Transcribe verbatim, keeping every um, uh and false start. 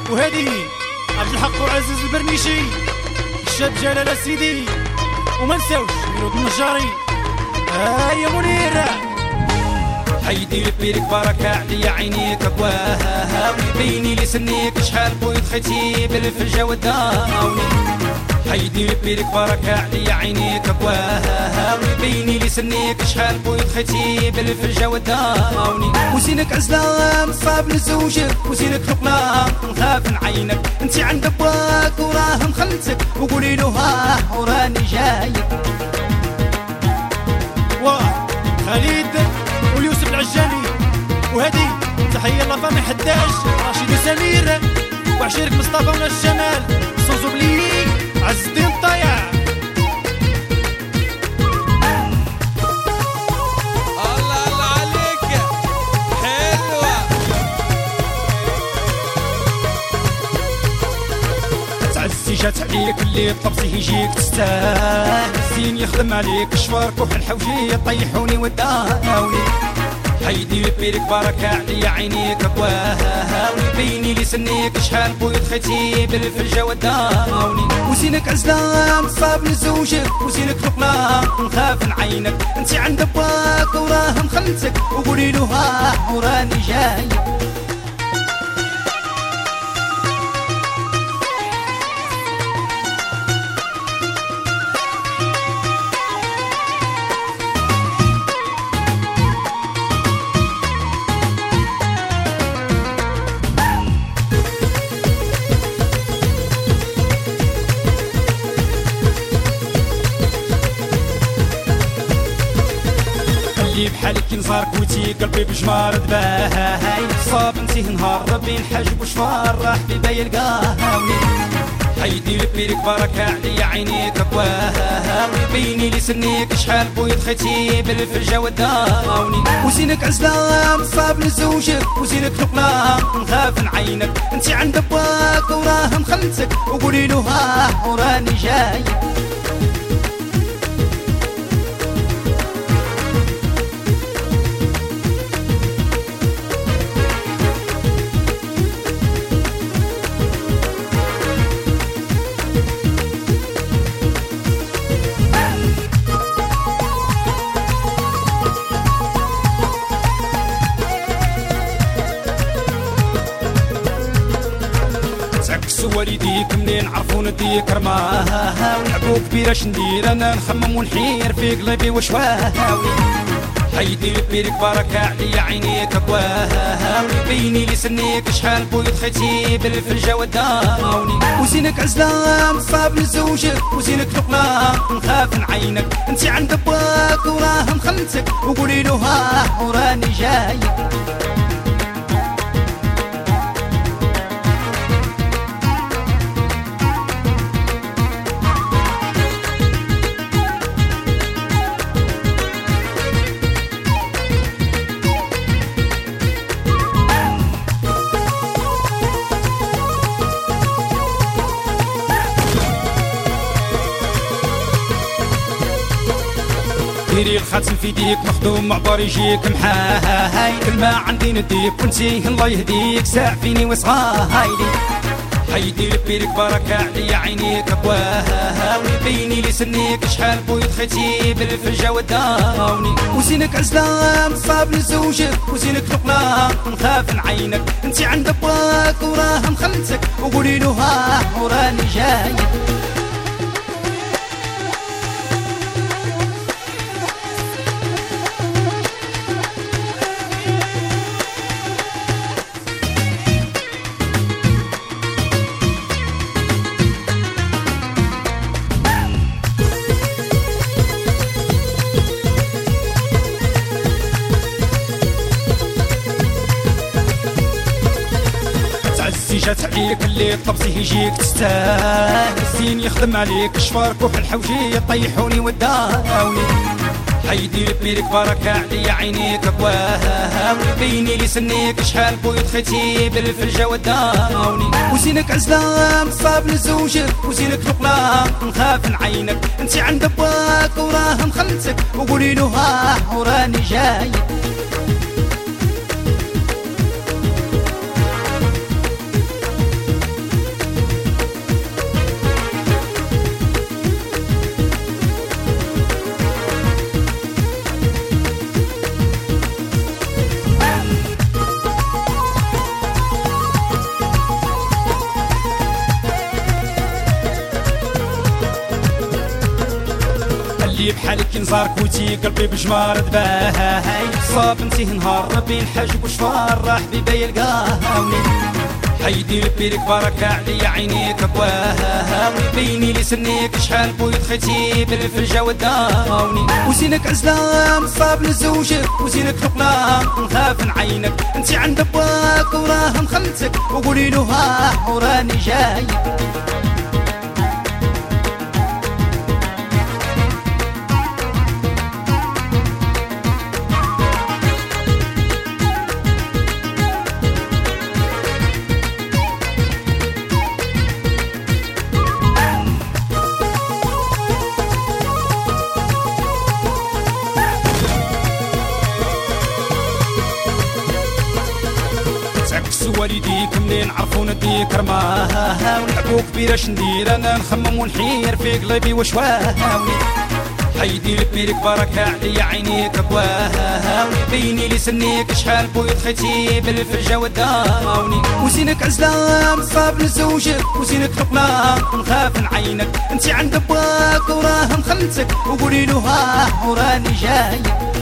وهذه عبد الحق وعزيز البرنيشي، الشاب جلال سيدي، وما نساوش ميلود النجاري. ها يا منير حيدي لبيرك بركة عليا عينيك أبواها، ويبيني لي سنيك شحال بويض خيتي بالفجة وداوني. حيدي لبيرك بركة عليا عينيك أبواها، ويبيني لي سنيك شحال بويض خيتي بالفجة وداوني. وزينك عزلة مصاب لزوجك، وزينك نقلة نخاف نعينك، انتي عند بواك وراه مخلتك، وقولي له ها وراني جايك. واه خالد ويوسف العجاني، وهذه تحية لفامي حداش، رشيد سمير وعشيرك مصطفى وناس الجمال، صوزوبلي عز الدين الطيع. الله الله عليك حلوة. تعزي جات عليك اللي طلبتي يجيك تستاهل، زين يخدم عليك شفارك وحل حوجي طيحوني وداوني. حيدي لبيرك بركة عليا عينيك أبواها، ويبيني لي سنيك شحال بويض خيتي بالفجة وداوني. وزينك عزلة مصاب لزوجك، وزينك نقلة نخاف نعينك، انتي عند بواك وراه مخلتك، وقولي له ها وراني جايك. بحالك كي نزار كوتي قلبي بجمار دباهاي، صاب انتي نهار ربي نحجب وشفار راح بيبا يلقاهاوني. حيدي لبيرك بركة عليا عينيك أبواها، ويبيني لي سنيك شحال بويض خيتي بالفجة وداوني. وزينك عزلة مصاب لزوجك، وزينك نقلة نخاف نعينك، انتي عند بواك وراه مخلتك، وقولي له ها وراني جايك. والديك منين عرفوا نديك رماها، ونلعبوا كبيرة شندير انا نخمم ونحير في قلبي وشواها. حيدي لبيرك بركة عليا عينيك أبواها، ويبيني لي سنيك شحال بويض خيتي بالفجة وداوني. وزينك عزلة مصاب لزوجك، وزينك نقلة نخاف نعينك، انتي عند بواك وراه مخلتك، وقولي له ها وراني جايك. ديري الخاتم في يديك مخدوم معبر يجيك محاهاي، كلمة عندي نديك وانتي الله يهديك ساعفيني وصغاهايلي. حيدي لبيرك بركة عليا عينيك أبواها، ويبيني لي سنيك شحال بويض خيتي بالفجة وداوني. وزينك عزلة مصاب لزوجك، وزينك نقلة نخاف نعينك، انتي عند بواك وراه مخلتك، وقولي له ها وراني جايك. جات عليك اللي طلبتي يجيك تستاهل، زين يخدم عليك شفارك وحل حوجي طيحوني وداوني. حيدي لبيرك بركة عليا عينيك أبواها، ويبيني لي سنيك شحال بويض خيتي بالفجة وداوني. وزينك عزلة مصاب لزوجك، وزينك نقلة نخاف نعينك، انتي عند بواك وراه مخلتك، وقولي له ها وراني جايك. بحالك نزار كوتي قلبي بجمار دباهاي صاب نتيه نهار ربي نحاجب وشفار راح حبيبي يلقاوني حيدي لبيرك بركة عليا عينيك بواها بيني لي سنيك شحال بويض خيتي بالفرجة وداوني وزينك عزلان صاب لزوجك وزينك ثقلان نخاف نعينك انتي عند بواك وراه مخلتك وقولي له ها وراني جايك والديك منين عرفوا نديك رماها ونحبوك بيراش ندير انا نخمم ونحير في قلبي وشواهاوني حيدي لبيرك بركة عليا عينيك بواها بيني لي سنيك شحال بويض خيتي بالفرجة وداوني وزينك عزلان صاب لزوجك وزينك ثقلان نخاف نعينك انتي عند بواك وراه مخلتك وقولي له ها وراني جايك